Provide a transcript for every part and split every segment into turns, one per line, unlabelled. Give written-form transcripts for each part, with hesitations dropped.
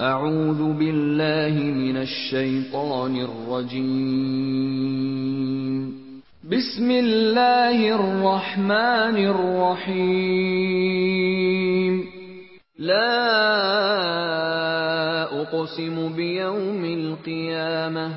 أعوذ بالله من الشيطان الرجيم. بسم الله الرحمن الرحيم. لا أقسم بيوم القيامة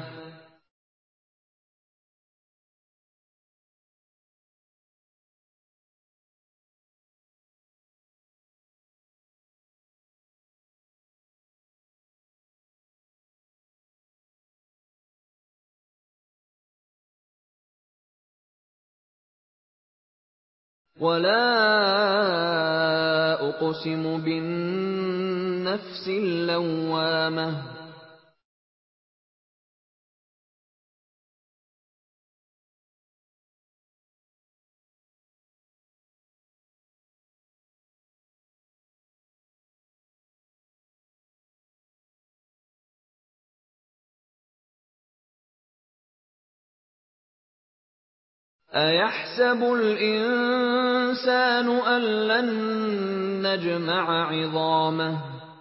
ولا أقسم بالنفس اللوامة أيحسب الإنسان أن لن نجمع عظامه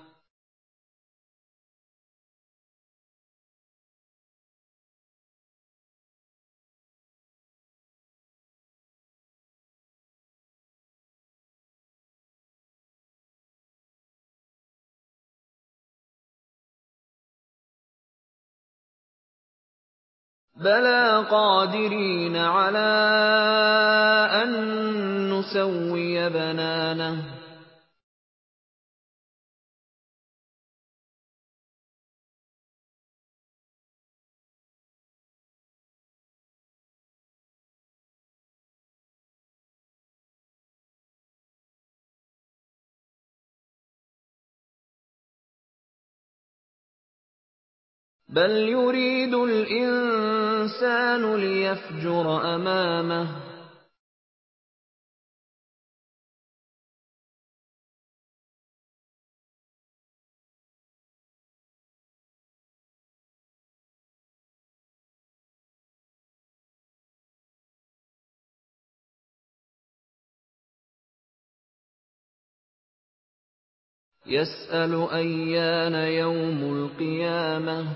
بلى قادرين على أن نسوي بنانه بل يريد الإنسان ليفجر أمامه يسأل أيان يوم القيامة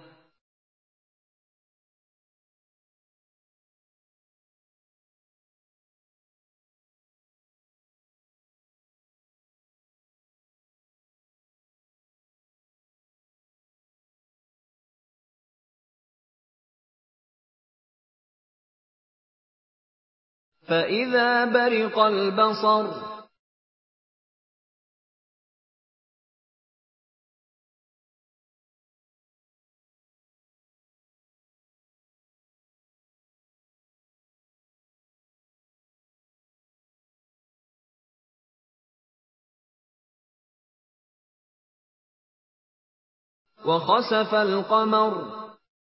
فإذا برق البصر وخسف القمر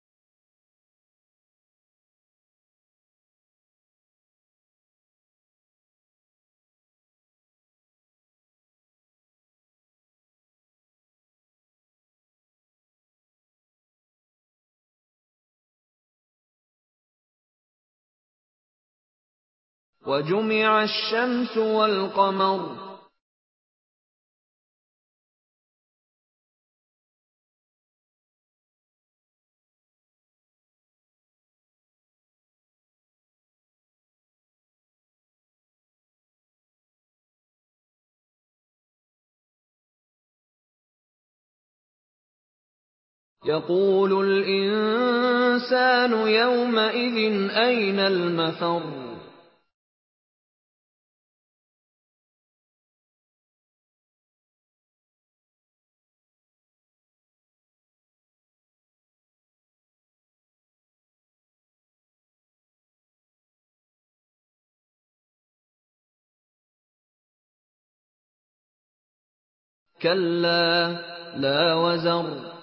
وجمع الشمس والقمر يقول الإنسان يومئذ أين المفر كلا لا وزر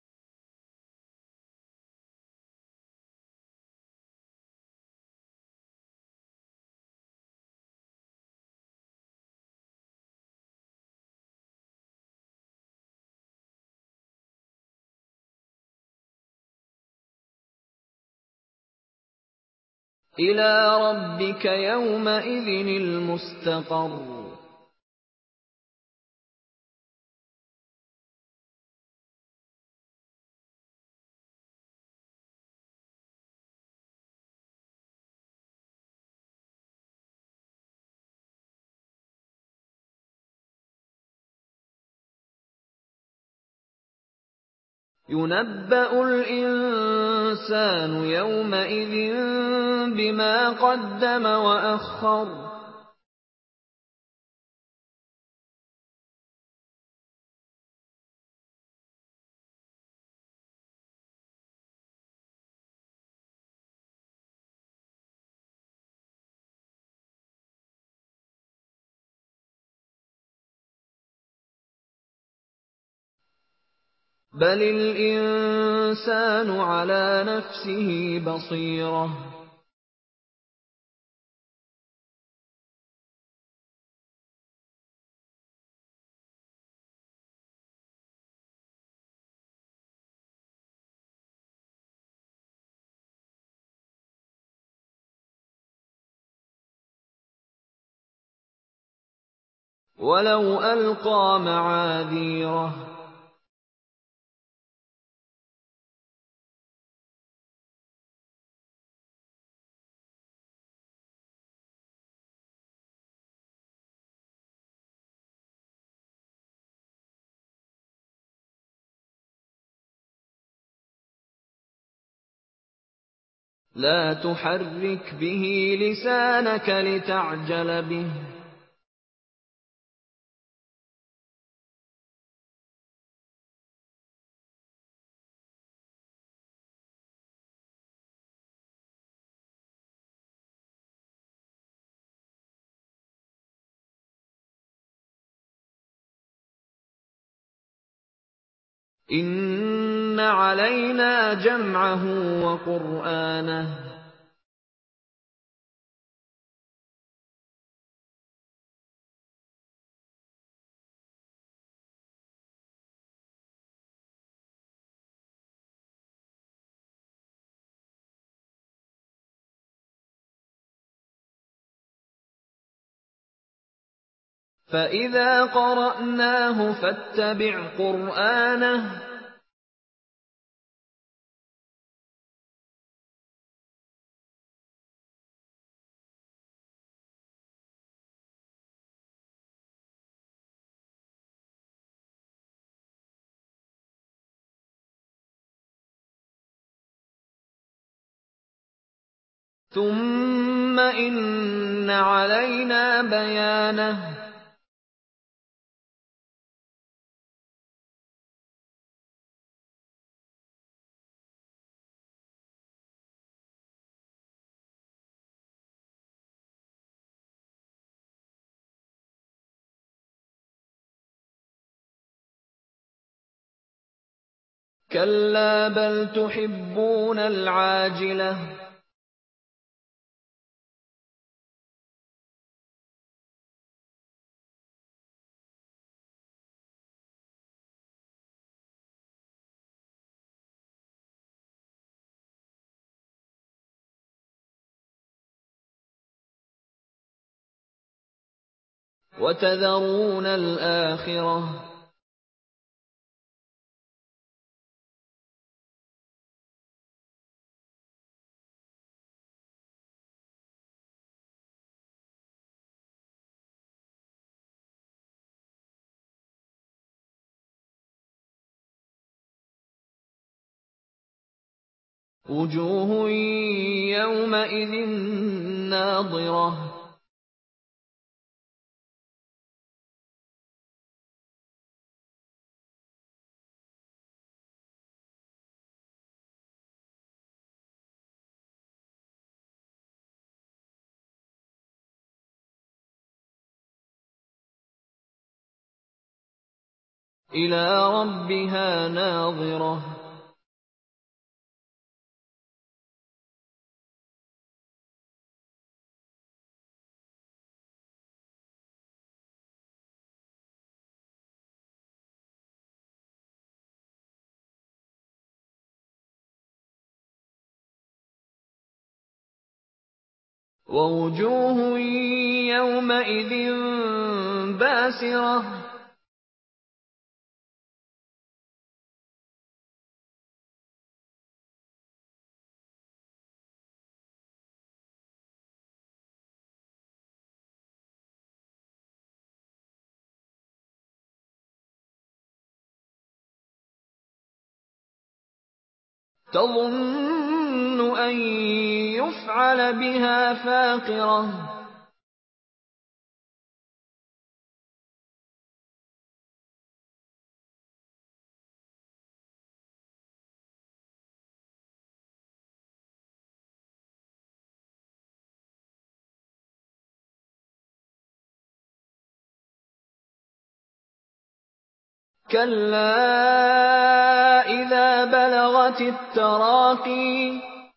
إلى ربك يومئذ المستقر يُنَبَّأُ الْإِنسَانُ يَوْمَئِذٍ بِمَا قَدَّمَ وَأَخَّرَ بَلِ الْإِنسَانُ عَلَىٰ نَفْسِهِ بَصِيرَةٌ وَلَوْ أَلْقَىٰ مَعَاذِيرَهُ لَا تُحَرِّكْ بِهِ لِسَانَكَ لِتَعْجَلَ بِهِ ۚ إِنَّ عَلَيْنَا جَمْعَهُ وَقُرْآنَهُ فَإِذَا قَرَأْنَاهُ فَاتَّبِعْ قُرْآنَهُ ثُمَّ إِنَّ عَلَيْنَا بَيَانَهُ كَلَّا بَلْ تُحِبُّونَ الْعَاجِلَةَ وَتَذَرُونَ الْآخِرَةَ وُجُوهٌ يَوْمَئِذٍ نَّاضِرَةٌ إِلَىٰ رَبِّهَا نَاظِرَةٌ وَوُجُوهٌ يَوْمَئِذٍ بَاسِرَةٌ تَظُنُّ أَن يُفْعَلَ بِهَا فَاقِرَةٌ كَلَّا إِذَا بَلَغَتِ التَّرَاقِيَ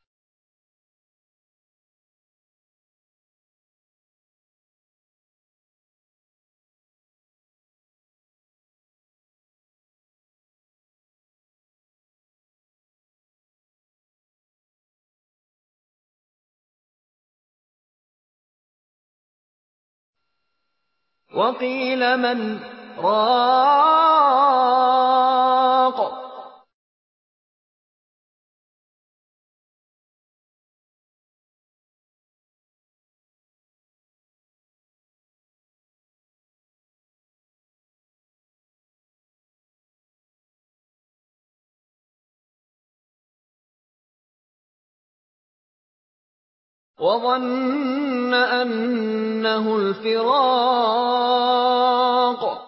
وَقِيلَ مَنْ ۜ رَاقٍ وَظَنَّ أَنَّهُ الْفِرَاقُ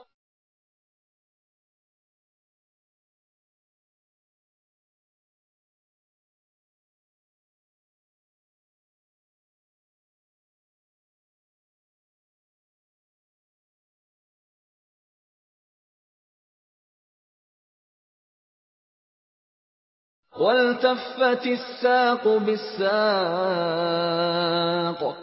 وَالْتَفَّتِ السَّاقُ بِالسَّاقِ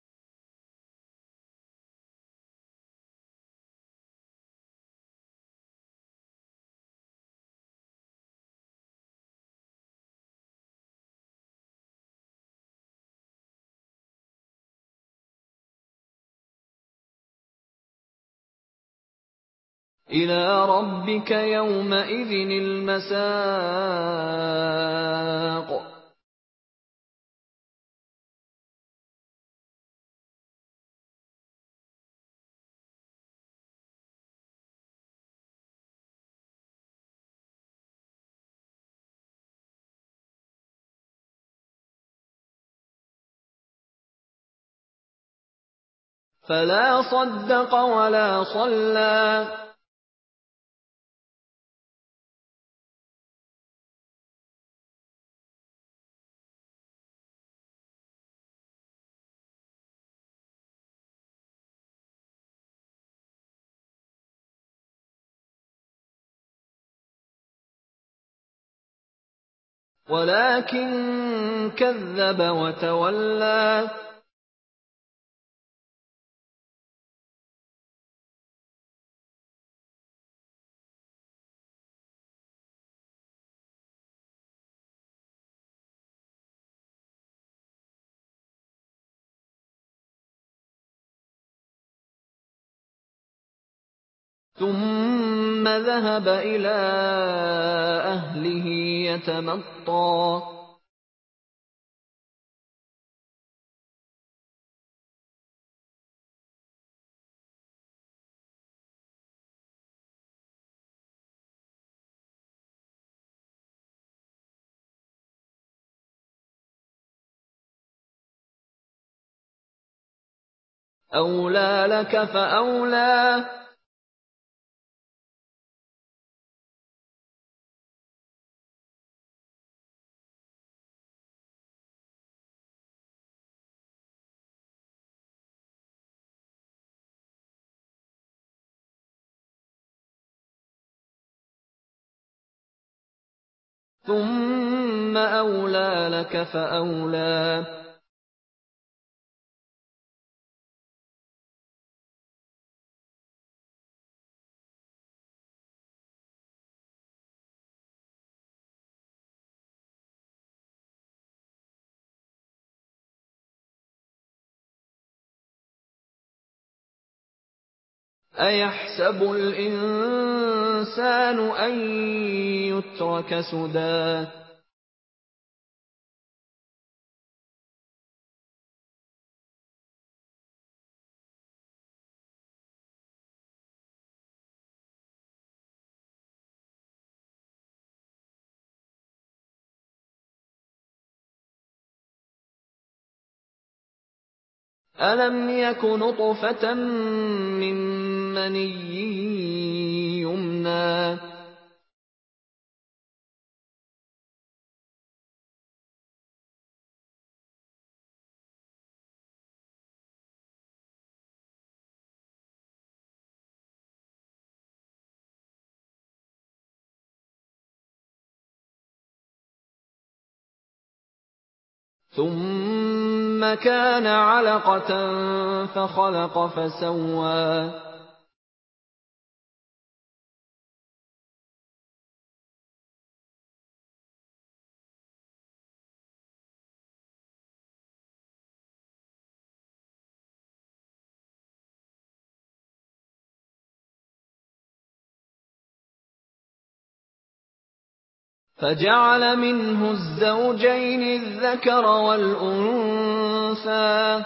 إِلَىٰ رَبِّكَ يَوْمَئِذٍ الْمَسَاقُ فَلَا صَدَّقَ وَلَا صَلَّىٰ وَلَٰكِن كَذَّبَ وَتَوَلَّىٰ ثُمَّ ذَهَبَ إِلَىٰ أَهْلِهِ يَتَمَطَّىٰ أَوْلَىٰ لَكَ فَأَوْلَىٰ ثُمَّ أَوْلَىٰ لَكَ فَأَوْلَىٰ أَيَحْسَبُ الْإِنسَانُ أَن يُتْرَكَ سُدًى أَلَمْ يَكُ نُطْفَةً مِّن مَّنِيٍّ يُمْنَىٰ ثُمَّ كَانَ عَلَقَةً فَخَلَقَ فَسَوَّىٰ فَجَعَلَ مِنْهُ الزَّوْجَيْنِ الذَّكَرَ وَالْأُنثَىٰ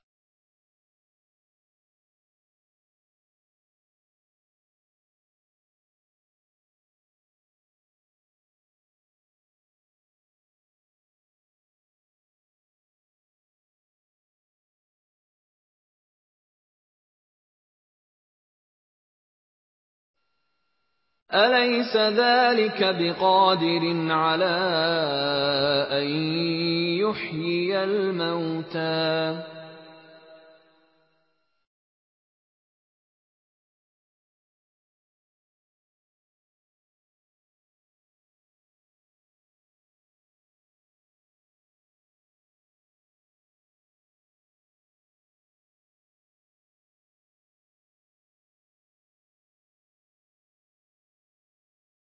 أَلَيْسَ ذَٰلِكَ بِقَادِرٍ عَلَىٰ أَن يُحْيِيَ الْمَوْتَىٰ